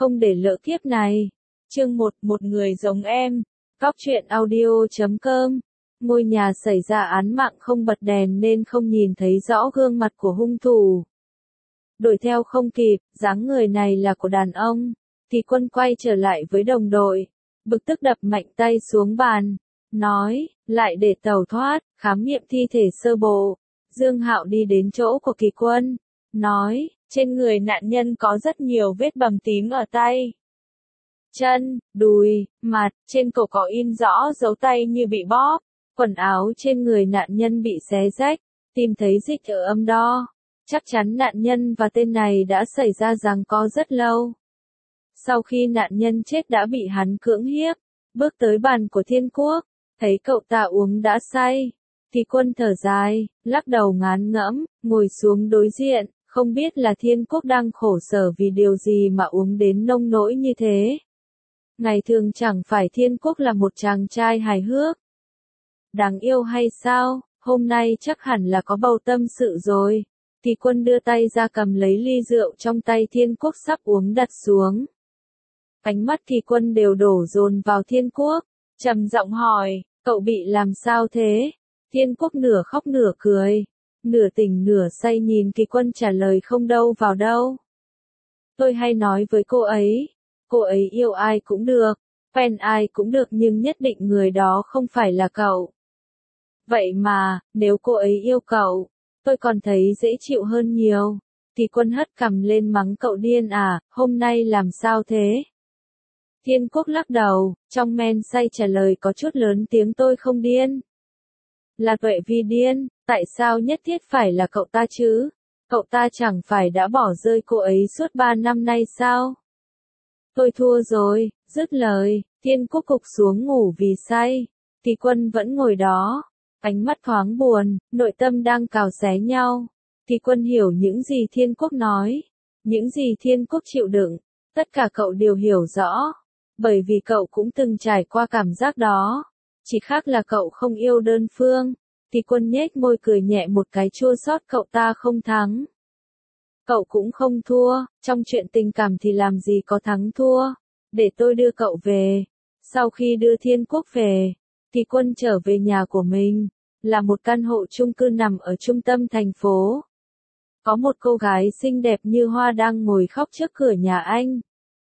không để lỡ kiếp này. Chương 1, một người giống em. Góc truyện audio.com. Ngôi nhà xảy ra án mạng không bật đèn nên không nhìn thấy rõ gương mặt của hung thủ. Đuổi theo không kịp, dáng người này là của đàn ông. Thì Quân quay trở lại với đồng đội. Bực tức đập mạnh tay xuống bàn. Nói, lại để tẩu thoát, khám nghiệm thi thể sơ bộ. Dương Hạo đi đến chỗ của Kỳ Quân. Nói, trên người nạn nhân có rất nhiều vết bầm tím ở tay, chân, đùi, mặt, trên cổ có in rõ dấu tay như bị bóp. Quần áo trên người nạn nhân bị xé rách, tìm thấy dịch ở âm đo. Chắc chắn nạn nhân và tên này đã xảy ra giằng co rất lâu. Sau khi nạn nhân chết đã bị hắn cưỡng hiếp, bước tới bàn của Thiên Quốc, thấy cậu ta uống đã say. Thì Quân thở dài, lắc đầu ngán ngẫm, ngồi xuống đối diện, không biết là Thiên Quốc đang khổ sở vì điều gì mà uống đến nông nỗi như thế. Ngày thường chẳng phải Thiên Quốc là một chàng trai hài hước, đáng yêu hay sao, hôm nay chắc hẳn là có bầu tâm sự rồi. Thì Quân đưa tay ra cầm lấy ly rượu trong tay Thiên Quốc sắp uống đặt xuống. Ánh mắt Thì Quân đều đổ dồn vào Thiên Quốc, trầm giọng hỏi, cậu bị làm sao thế? Thiên Quốc nửa khóc nửa cười, nửa tỉnh nửa say nhìn Kỳ Quân trả lời không đâu vào đâu. Tôi hay nói với cô ấy yêu ai cũng được, quen ai cũng được nhưng nhất định người đó không phải là cậu. Vậy mà, nếu cô ấy yêu cậu, tôi còn thấy dễ chịu hơn nhiều. Thì Quân hất cằm lên mắng cậu điên à, hôm nay làm sao thế? Thiên Quốc lắc đầu, trong men say trả lời có chút lớn tiếng tôi không điên. Là Tuệ Vi điên, tại sao nhất thiết phải là cậu ta chứ? Cậu ta chẳng phải đã bỏ rơi cô ấy suốt 3 năm nay sao? Tôi thua rồi, dứt lời, Thiên Quốc gục xuống ngủ vì say. Thì Quân vẫn ngồi đó, ánh mắt thoáng buồn, nội tâm đang cào xé nhau. Thì Quân hiểu những gì Thiên Quốc nói, những gì Thiên Quốc chịu đựng, tất cả cậu đều hiểu rõ, bởi vì cậu cũng từng trải qua cảm giác đó, chỉ khác là cậu không yêu đơn phương. Thì Quân nhếch môi cười nhẹ một cái chua xót, cậu ta không thắng. Cậu cũng không thua, trong chuyện tình cảm thì làm gì có thắng thua, để tôi đưa cậu về. Sau khi đưa Thiên Quốc về, thì Quân trở về nhà của mình, là một căn hộ chung cư nằm ở trung tâm thành phố. Có một cô gái xinh đẹp như hoa đang ngồi khóc trước cửa nhà anh.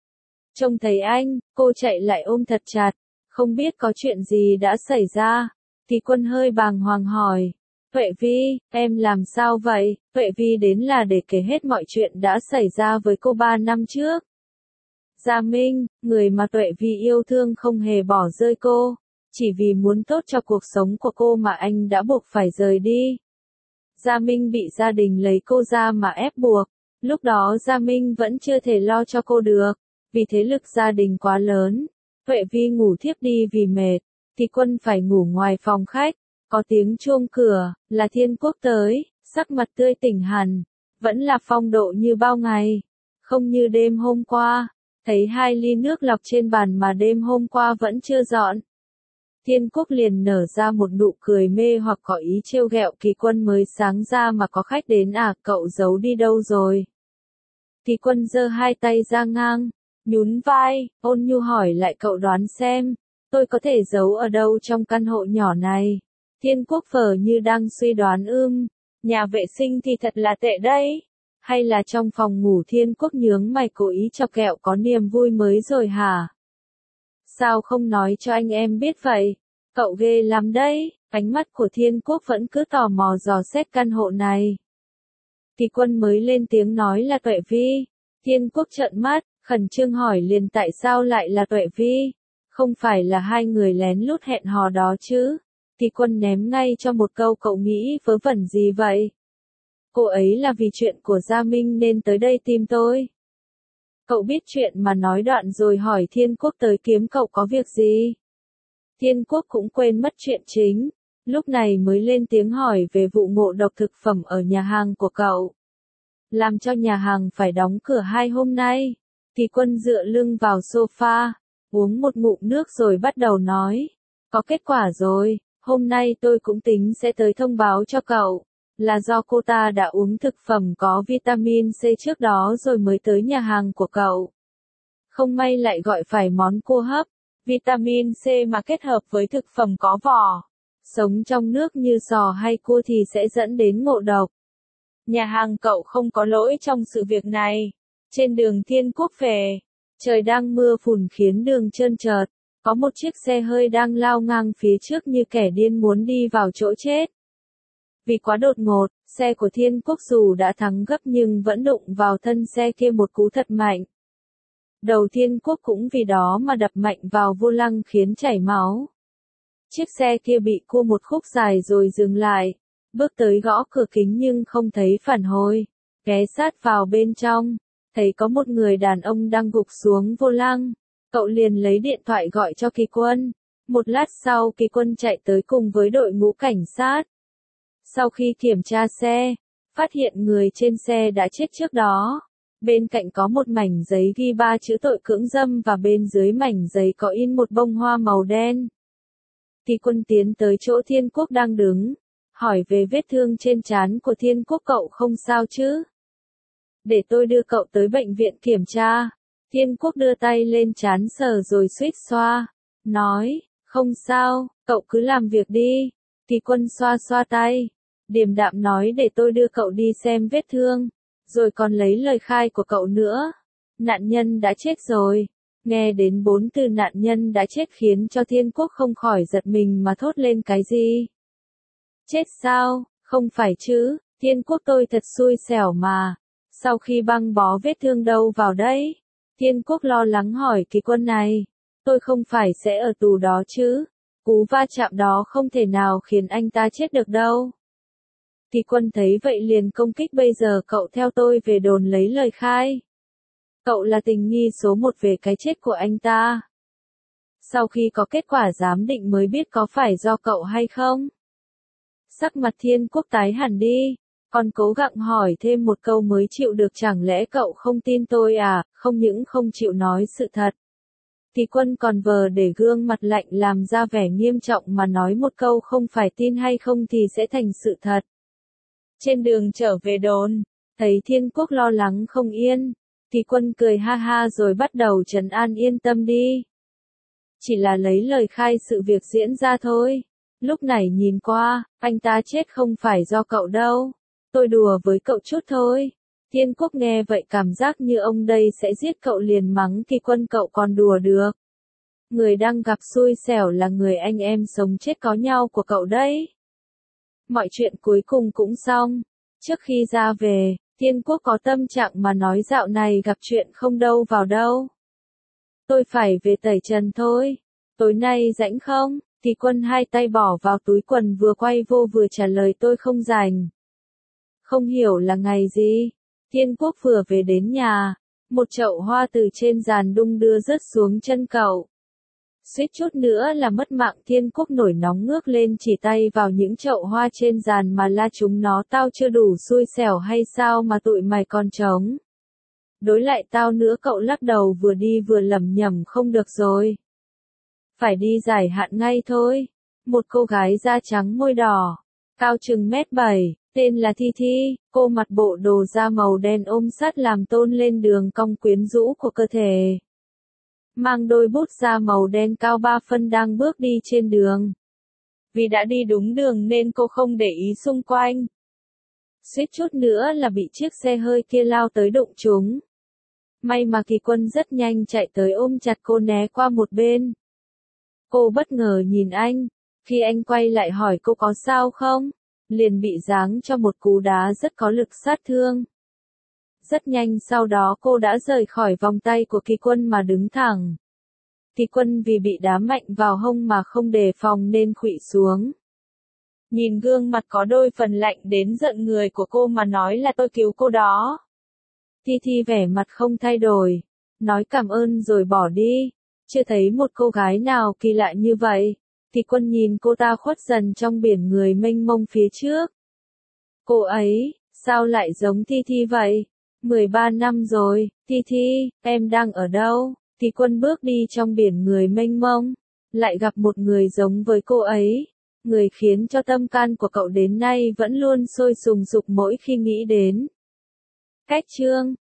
Trông thấy anh, cô chạy lại ôm thật chặt, không biết có chuyện gì đã xảy ra. Thì Quân hơi bàng hoàng hỏi, Tuệ Vi, em làm sao vậy? Tuệ Vi đến là để kể hết mọi chuyện đã xảy ra với cô 3 năm trước. Gia Minh, người mà Tuệ Vi yêu thương không hề bỏ rơi cô, chỉ vì muốn tốt cho cuộc sống của cô mà anh đã buộc phải rời đi. Gia Minh bị gia đình lấy cô ra mà ép buộc, lúc đó Gia Minh vẫn chưa thể lo cho cô được, vì thế lực gia đình quá lớn. Tuệ Vi ngủ thiếp đi vì mệt, thì Quân phải ngủ ngoài phòng khách. Có tiếng chuông cửa, là Thiên Quốc tới, sắc mặt tươi tỉnh hẳn, vẫn là phong độ như bao ngày, không như đêm hôm qua. Thấy 2 ly nước lọc trên bàn mà đêm hôm qua vẫn chưa dọn. Thiên Quốc liền nở ra một nụ cười mê hoặc có ý trêu ghẹo, Kỳ Quân mới sáng ra mà có khách đến à, cậu giấu đi đâu rồi? Kỳ Quân giơ 2 tay ra ngang, nhún vai, ôn nhu hỏi lại, cậu đoán xem, tôi có thể giấu ở đâu trong căn hộ nhỏ này? Thiên Quốc phờ như đang suy đoán, nhà vệ sinh thì thật là tệ đấy. Hay là trong phòng ngủ? Thiên Quốc nhướng mày cố ý chọc ghẹo, có niềm vui mới rồi hả? Sao không nói cho anh em biết vậy? Cậu ghê lắm đấy. Ánh mắt của Thiên Quốc vẫn cứ tò mò dò xét căn hộ này. Thì Quân mới lên tiếng nói là Tuệ Vi. Thiên Quốc trợn mắt, khẩn trương hỏi liền, tại sao lại là Tuệ Vi? Không phải là 2 người lén lút hẹn hò đó chứ? Thì Quân ném ngay cho một câu, cậu nghĩ vớ vẩn gì vậy? Cô ấy là vì chuyện của Gia Minh nên tới đây tìm tôi. Cậu biết chuyện mà nói đoạn rồi hỏi Thiên Quốc tới kiếm cậu có việc gì? Thiên Quốc cũng quên mất chuyện chính, lúc này mới lên tiếng hỏi về vụ ngộ độc thực phẩm ở nhà hàng của cậu. Làm cho nhà hàng phải đóng cửa 2 hôm nay. Thì Quân dựa lưng vào sofa, uống một ngụm nước rồi bắt đầu nói. Có kết quả rồi, hôm nay tôi cũng tính sẽ tới thông báo cho cậu. Là do cô ta đã uống thực phẩm có vitamin C trước đó rồi mới tới nhà hàng của cậu. không may lại gọi phải món cua hấp, vitamin C mà kết hợp với thực phẩm có vỏ, sống trong nước như giò hay cua thì sẽ dẫn đến ngộ độc. Nhà hàng cậu không có lỗi trong sự việc này. Trên đường Thiên Quốc về, trời đang mưa phùn khiến đường trơn trượt, có một chiếc xe hơi đang lao ngang phía trước như kẻ điên muốn đi vào chỗ chết. Vì quá đột ngột, xe của Thiên Quốc dù đã thắng gấp nhưng vẫn đụng vào thân xe kia một cú thật mạnh. Đầu Thiên Quốc cũng vì đó mà đập mạnh vào vô lăng khiến chảy máu. Chiếc xe kia bị cua một khúc dài rồi dừng lại, bước tới gõ cửa kính nhưng không thấy phản hồi, ghé sát vào bên trong, thấy có một người đàn ông đang gục xuống vô lăng, cậu liền lấy điện thoại gọi cho Kỳ Quân. Một lát sau Kỳ Quân chạy tới cùng với đội ngũ cảnh sát. Sau khi kiểm tra xe, phát hiện người trên xe đã chết trước đó. Bên cạnh có một mảnh giấy ghi 3 chữ tội cưỡng dâm và bên dưới mảnh giấy có in một bông hoa màu đen. Kỳ Quân tiến tới chỗ Thiên Quốc đang đứng, hỏi về vết thương trên trán của Thiên Quốc. Cậu không sao chứ? Để tôi đưa cậu tới bệnh viện kiểm tra. Thiên Quốc đưa tay lên trán sờ rồi suýt xoa, nói, không sao, cậu cứ làm việc đi. Kỳ Quân xoa xoa tay, điềm đạm nói để tôi đưa cậu đi xem vết thương, rồi còn lấy lời khai của cậu nữa. Nạn nhân đã chết rồi. Nghe đến 4 từ nạn nhân đã chết khiến cho Thiên Quốc không khỏi giật mình mà thốt lên cái gì. Chết sao? Không phải chứ, Thiên Quốc tôi thật xui xẻo mà. Sau khi băng bó vết thương đâu vào đấy? Thiên Quốc lo lắng hỏi Kỳ Quân này. Tôi không phải sẽ ở tù đó chứ? Cú va chạm đó không thể nào khiến anh ta chết được đâu. Kỳ Quân thấy vậy liền công kích, bây giờ cậu theo tôi về đồn lấy lời khai. Cậu là tình nghi số 1 về cái chết của anh ta. Sau khi có kết quả giám định mới biết có phải do cậu hay không. Sắc mặt Thiên Quốc tái hẳn đi, còn cố gắng hỏi thêm một câu mới chịu được. Chẳng lẽ cậu không tin tôi à? Không những không chịu nói sự thật, Kỳ Quân còn vờ để gương mặt lạnh làm ra vẻ nghiêm trọng mà nói một câu không phải tin hay không thì sẽ thành sự thật. Trên đường trở về đồn, thấy Thiên Quốc lo lắng không yên, Kỳ Quân cười ha ha rồi bắt đầu trấn an, yên tâm đi. Chỉ là lấy lời khai sự việc diễn ra thôi. Lúc này nhìn qua, anh ta chết không phải do cậu đâu. Tôi đùa với cậu chút thôi. Thiên Quốc nghe vậy cảm giác như ông đây sẽ giết cậu liền mắng Kỳ Quân, cậu còn đùa được. Người đang gặp xui xẻo là người anh em sống chết có nhau của cậu đấy. Mọi chuyện cuối cùng cũng xong. Trước khi ra về, Thiên Quốc có tâm trạng mà nói dạo này gặp chuyện không đâu vào đâu. Tôi phải về tẩy trần thôi. Tối nay rảnh không? Kỳ Quân hai tay bỏ vào túi quần vừa quay vô vừa trả lời, tôi không rảnh. Không hiểu là ngày gì? Thiên Quốc vừa về đến nhà, một chậu hoa từ trên giàn đung đưa rớt xuống chân cậu. Suýt chút nữa là mất mạng. Thiên Quốc nổi nóng ngước lên chỉ tay vào những chậu hoa trên giàn mà la chúng nó, tao chưa đủ xui xẻo hay sao mà tụi mày còn trống? Đối lại tao nữa. Cậu lắc đầu vừa đi vừa lẩm nhẩm, không được rồi. Phải đi giải hạn ngay thôi. Một cô gái da trắng môi đỏ, cao chừng 1m7, tên là Thi Thi, cô mặc bộ đồ da màu đen ôm sát làm tôn lên đường cong quyến rũ của cơ thể. Mang đôi bút da màu đen cao 3 phân đang bước đi trên đường. Vì đã đi đúng đường nên cô không để ý xung quanh. Suýt chút nữa là bị chiếc xe hơi kia lao tới đụng trúng. May mà Kỳ Quân rất nhanh chạy tới ôm chặt cô né qua một bên. Cô bất ngờ nhìn anh, khi anh quay lại hỏi cô có sao không, liền bị giáng cho một cú đá rất có lực sát thương. Rất nhanh sau đó cô đã rời khỏi vòng tay của Kỳ Quân mà đứng thẳng. Kỳ Quân vì bị đá mạnh vào hông mà không đề phòng nên khuỵu xuống. Nhìn gương mặt có đôi phần lạnh đến giận người của cô mà nói là tôi cứu cô đó. Thi Thi vẻ mặt không thay đổi, nói cảm ơn rồi bỏ đi. Chưa thấy một cô gái nào kỳ lạ như vậy. Kỳ Quân nhìn cô ta khuất dần trong biển người mênh mông phía trước. Cô ấy, sao lại giống Thi Thi vậy? 13 năm rồi, Thi Thi, em đang ở đâu? Kỳ Quân bước đi trong biển người mênh mông, lại gặp một người giống với cô ấy. Người khiến cho tâm can của cậu đến nay vẫn luôn sôi sùng sục mỗi khi nghĩ đến. Cách chương